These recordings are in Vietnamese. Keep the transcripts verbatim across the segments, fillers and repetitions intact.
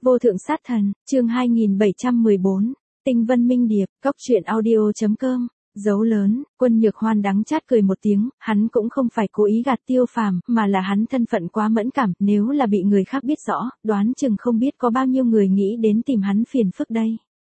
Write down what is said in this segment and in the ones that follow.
Vô thượng sát thần, chương hai nghìn bảy trăm mười bốn, Tinh Vân Minh Điệp, Cốc truyện audio chấm com. Dấu lớn, Quân Nhược Hoan đắng chát cười một tiếng, hắn cũng không phải cố ý gạt Tiêu Phàm, mà là hắn thân phận quá mẫn cảm, nếu là bị người khác biết rõ, đoán chừng không biết có bao nhiêu người nghĩ đến tìm hắn phiền phức đây.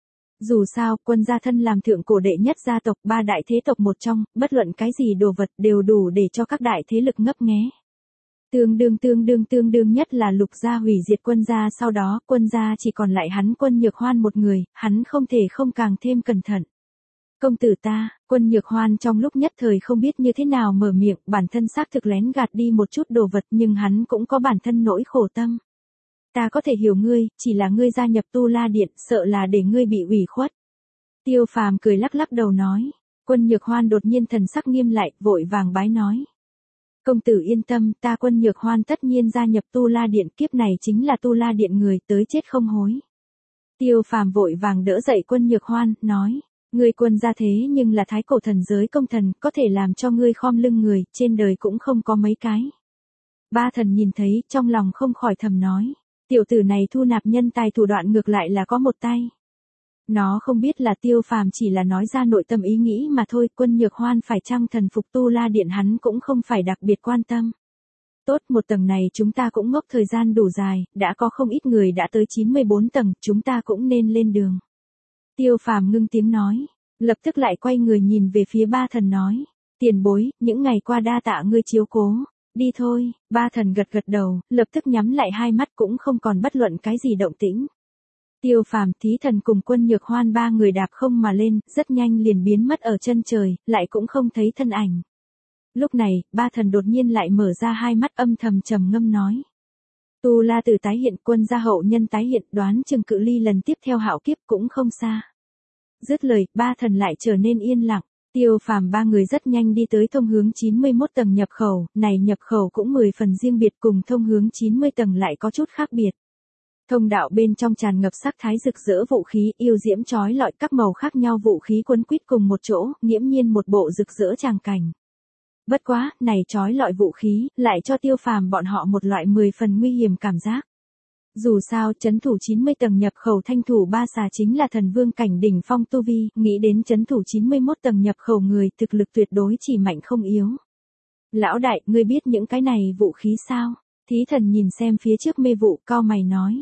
Dù sao, Quân gia thân làm thượng cổ đệ nhất gia tộc, ba đại thế tộc một trong, bất luận cái gì đồ vật đều đủ để cho các đại thế lực ngấp nghé. Tương đương tương đương tương đương nhất là Lục gia hủy diệt Quân gia, sau đó Quân gia chỉ còn lại hắn Quân Nhược Hoan một người, hắn không thể không càng thêm cẩn thận. Công tử ta, Quân Nhược Hoan trong lúc nhất thời không biết như thế nào mở miệng, bản thân xác thực lén gạt đi một chút đồ vật, nhưng hắn cũng có bản thân nỗi khổ tâm. Ta có thể hiểu ngươi, chỉ là ngươi gia nhập Tu La Điện, sợ là để ngươi bị ủy khuất. Tiêu Phàm cười lắc lắc đầu nói. Quân Nhược Hoan đột nhiên thần sắc nghiêm lại, vội vàng bái nói. Công tử yên tâm, ta Quân Nhược Hoan tất nhiên gia nhập Tu La Điện, kiếp này chính là Tu La Điện người, tới chết không hối. Tiêu Phàm vội vàng đỡ dậy Quân Nhược Hoan, nói. Ngươi Quân gia thế nhưng là thái cổ thần giới công thần, có thể làm cho ngươi khom lưng người, trên đời cũng không có mấy cái. Ba thần nhìn thấy, trong lòng không khỏi thầm nói. Tiểu tử này thu nạp nhân tài thủ đoạn ngược lại là có một tay. Nó không biết là Tiêu Phàm chỉ là nói ra nội tâm ý nghĩ mà thôi, Quân Nhược Hoan phải chăng thần phục Tu La Điện hắn cũng không phải đặc biệt quan tâm. Tốt, một tầng này chúng ta cũng ngốc thời gian đủ dài, đã có không ít người đã tới chín mươi bốn tầng, chúng ta cũng nên lên đường. Tiêu Phàm ngưng tiếng nói, lập tức lại quay người nhìn về phía ba thần nói, tiền bối, những ngày qua đa tạ ngươi chiếu cố, đi thôi. Ba thần gật gật đầu, lập tức nhắm lại hai mắt cũng không còn bất luận cái gì động tĩnh. Tiêu Phàm, Thí Thần cùng Quân Nhược Hoan ba người đạp không mà lên, rất nhanh liền biến mất ở chân trời, lại cũng không thấy thân ảnh. Lúc này, ba thần đột nhiên lại mở ra hai mắt âm thầm trầm ngâm nói. Tu La Tử tái hiện, Quân gia hậu nhân tái hiện, đoán chừng cự ly lần tiếp theo hạo kiếp cũng không xa. Dứt lời, ba thần lại trở nên yên lặng. Tiêu Phàm ba người rất nhanh đi tới thông hướng chín mươi mốt tầng nhập khẩu, này nhập khẩu cũng mười phần riêng biệt, cùng thông hướng chín mươi tầng lại có chút khác biệt. Thông đạo bên trong tràn ngập sắc thái rực rỡ vũ khí, yêu diễm chói lọi, các màu khác nhau vũ khí quấn quýt cùng một chỗ, nghiễm nhiên một bộ rực rỡ tràng cảnh. Bất quá, này chói lọi vũ khí, lại cho Tiêu Phàm bọn họ một loại mười phần nguy hiểm cảm giác. Dù sao, trấn thủ chín mươi tầng nhập khẩu thanh thủ ba xà chính là thần vương cảnh đỉnh phong tu vi, nghĩ đến trấn thủ chín mươi mốt tầng nhập khẩu người, thực lực tuyệt đối chỉ mạnh không yếu. Lão đại, ngươi biết những cái này vũ khí sao? Thí Thần nhìn xem phía trước mê vụ, cau mày nói.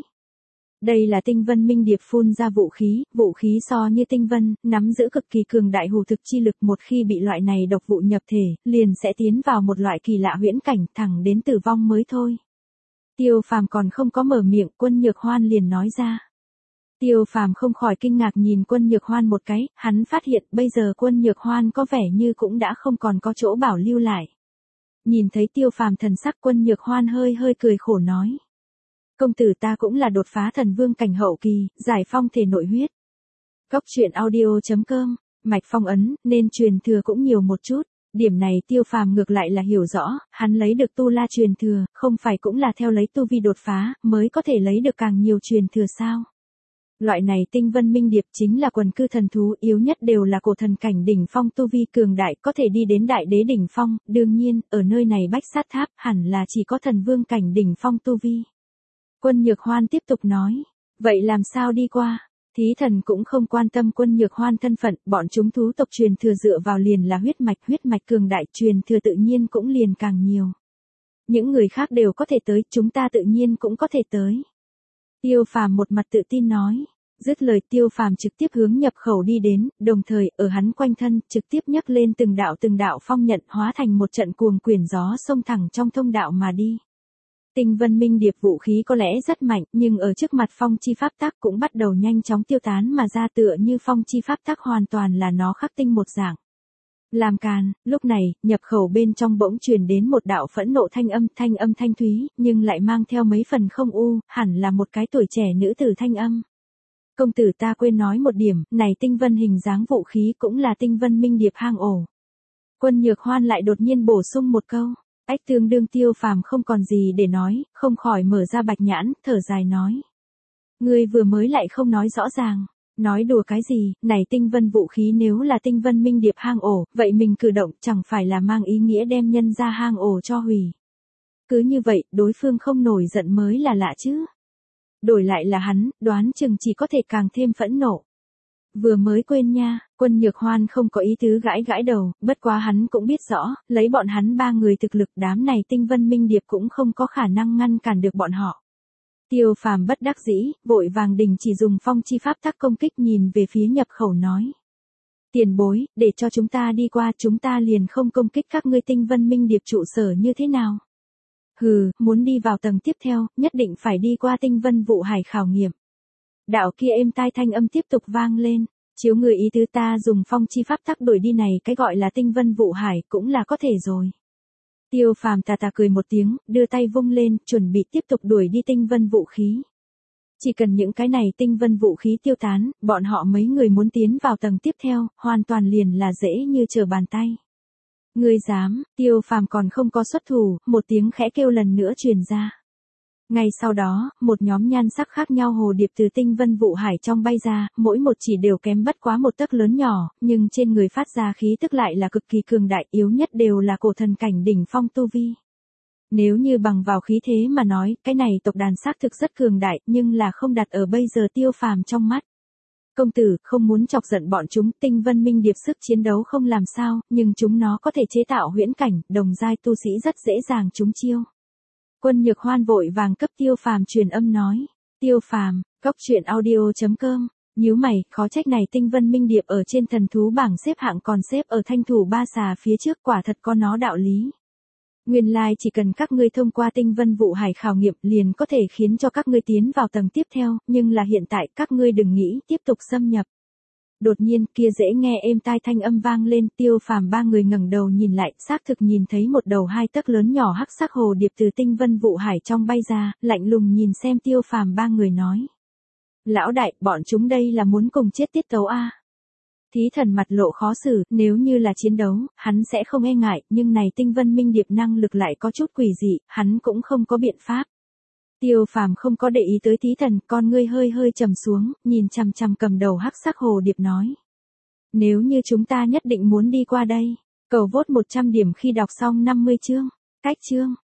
Đây là Tinh Vân Minh Điệp phun ra vũ khí, vũ khí so như tinh vân, nắm giữ cực kỳ cường đại hù thực chi lực, một khi bị loại này độc vụ nhập thể, liền sẽ tiến vào một loại kỳ lạ huyễn cảnh, thẳng đến tử vong mới thôi. Tiêu Phàm còn không có mở miệng, Quân Nhược Hoan liền nói ra. Tiêu Phàm không khỏi kinh ngạc nhìn Quân Nhược Hoan một cái, hắn phát hiện bây giờ Quân Nhược Hoan có vẻ như cũng đã không còn có chỗ bảo lưu lại. Nhìn thấy Tiêu Phàm thần sắc, Quân Nhược Hoan hơi hơi cười khổ nói. Công tử ta cũng là đột phá thần vương cảnh hậu kỳ, giải phong thể nội huyết. Cốc truyện audio chấm com, mạch phong ấn, nên truyền thừa cũng nhiều một chút. Điểm này Tiêu Phàm ngược lại là hiểu rõ, hắn lấy được Tu La truyền thừa, không phải cũng là theo lấy tu vi đột phá, mới có thể lấy được càng nhiều truyền thừa sao. Loại này Tinh Vân Minh Điệp chính là quần cư thần thú, yếu nhất đều là cổ thần cảnh đỉnh phong tu vi cường đại, có thể đi đến đại đế đỉnh phong, đương nhiên, ở nơi này Bách Sát Tháp, hẳn là chỉ có thần vương cảnh đỉnh phong tu vi. Quân Nhược Hoan tiếp tục nói, vậy làm sao đi qua? Thí Thần cũng không quan tâm Quân Nhược Hoan thân phận, bọn chúng thú tộc truyền thừa dựa vào liền là huyết mạch, huyết mạch cường đại, truyền thừa tự nhiên cũng liền càng nhiều. Những người khác đều có thể tới, chúng ta tự nhiên cũng có thể tới. Tiêu Phàm một mặt tự tin nói, dứt lời Tiêu Phàm trực tiếp hướng nhập khẩu đi đến, đồng thời ở hắn quanh thân trực tiếp nhấc lên từng đạo từng đạo phong nhận, hóa thành một trận cuồng quyển gió xông thẳng trong thông đạo mà đi. Tinh Vân Minh Điệp vũ khí có lẽ rất mạnh, nhưng ở trước mặt phong chi pháp tắc cũng bắt đầu nhanh chóng tiêu tán mà ra, tựa như phong chi pháp tắc hoàn toàn là nó khắc tinh một dạng. Làm càn, lúc này, nhập khẩu bên trong bỗng truyền đến một đạo phẫn nộ thanh âm, thanh âm thanh thúy, nhưng lại mang theo mấy phần không u, hẳn là một cái tuổi trẻ nữ tử thanh âm. Công tử ta quên nói một điểm, này tinh vân hình dáng vũ khí cũng là Tinh Vân Minh Điệp hang ổ. Quân Nhược Hoan lại đột nhiên bổ sung một câu. Ách tương đương Tiêu Phàm không còn gì để nói, không khỏi mở ra bạch nhãn, thở dài nói. Ngươi vừa mới lại không nói rõ ràng, nói đùa cái gì, này tinh vân vũ khí nếu là Tinh Vân Minh Điệp hang ổ, vậy mình cử động chẳng phải là mang ý nghĩa đem nhân ra hang ổ cho hủy. Cứ như vậy, đối phương không nổi giận mới là lạ chứ. đổi lại là hắn, đoán chừng chỉ có thể càng thêm phẫn nộ. Vừa mới quên nha, Quân Nhược Hoan không có ý tứ gãi gãi đầu, bất quá hắn cũng biết rõ, lấy bọn hắn ba người thực lực đám này Tinh Vân Minh Điệp cũng không có khả năng ngăn cản được bọn họ. Tiêu Phàm bất đắc dĩ, vội vàng đình chỉ dùng phong chi pháp tắc công kích nhìn về phía nhập khẩu nói. Tiền bối, để cho chúng ta đi qua chúng ta liền không công kích các ngươi Tinh Vân Minh Điệp trụ sở như thế nào. Hừ, muốn đi vào tầng tiếp theo, nhất định phải đi qua Tinh Vân Vụ Hải khảo nghiệm. Đạo kia êm tai thanh âm tiếp tục vang lên, chiếu người ý tứ ta dùng phong chi pháp tắc đổi đi này cái gọi là Tinh Vân Vụ Hải cũng là có thể rồi. Tiêu Phàm tà tà cười một tiếng, đưa tay vung lên, chuẩn bị tiếp tục đuổi đi Tinh Vân Vũ khí. Chỉ cần những cái này Tinh Vân Vũ khí tiêu tán, bọn họ mấy người muốn tiến vào tầng tiếp theo, hoàn toàn liền là dễ như trở bàn tay. Ngươi dám, Tiêu Phàm còn không có xuất thủ, một tiếng khẽ kêu lần nữa truyền ra. Ngay sau đó, một nhóm nhan sắc khác nhau hồ điệp từ Tinh Vân Vụ Hải trong bay ra, mỗi một chỉ đều kém bất quá một tấc lớn nhỏ, nhưng trên người phát ra khí tức lại là cực kỳ cường đại, yếu nhất đều là cổ thần cảnh đỉnh phong tu vi. Nếu như bằng vào khí thế mà nói, cái này tộc đàn xác thực rất cường đại, nhưng là không đặt ở bây giờ Tiêu Phàm trong mắt. Công tử, không muốn chọc giận bọn chúng, Tinh Vân Minh Điệp sức chiến đấu không làm sao, nhưng chúng nó có thể chế tạo huyễn cảnh, đồng giai tu sĩ rất dễ dàng trúng chiêu. Quân Nhược Hoan vội vàng cấp Tiêu Phàm truyền âm nói. Tiêu Phàm, cốc truyện audio chấm com, nhíu mày, khó trách này Tinh Vân Minh Điệp ở trên thần thú bảng xếp hạng còn xếp ở thanh thủ ba xà phía trước, quả thật có nó đạo lý. Nguyên lai like chỉ cần các ngươi thông qua Tinh Vân Vụ Hải khảo nghiệm liền có thể khiến cho các ngươi tiến vào tầng tiếp theo, nhưng là hiện tại các ngươi đừng nghĩ tiếp tục xâm nhập. Đột nhiên kia dễ nghe êm tai thanh âm vang lên, Tiêu Phàm ba người ngẩng đầu nhìn lại, xác thực nhìn thấy một đầu hai tấc lớn nhỏ hắc sắc hồ điệp từ Tinh Vân Vụ Hải trong bay ra, lạnh lùng nhìn xem Tiêu Phàm ba người nói. Lão đại, bọn chúng đây là muốn cùng chết tiết tấu a. Thí Thần mặt lộ khó xử, nếu như là chiến đấu, hắn sẽ không e ngại, nhưng này Tinh Vân Minh Điệp năng lực lại có chút quỷ dị, hắn cũng không có biện pháp. Tiêu Phàm không có để ý tới Thí Thần, con ngươi hơi hơi trầm xuống, nhìn chằm chằm cầm đầu hắc sắc hồ điệp nói. Nếu như chúng ta nhất định muốn đi qua đây, cầu vote một trăm điểm khi đọc xong năm mươi chương, cách chương.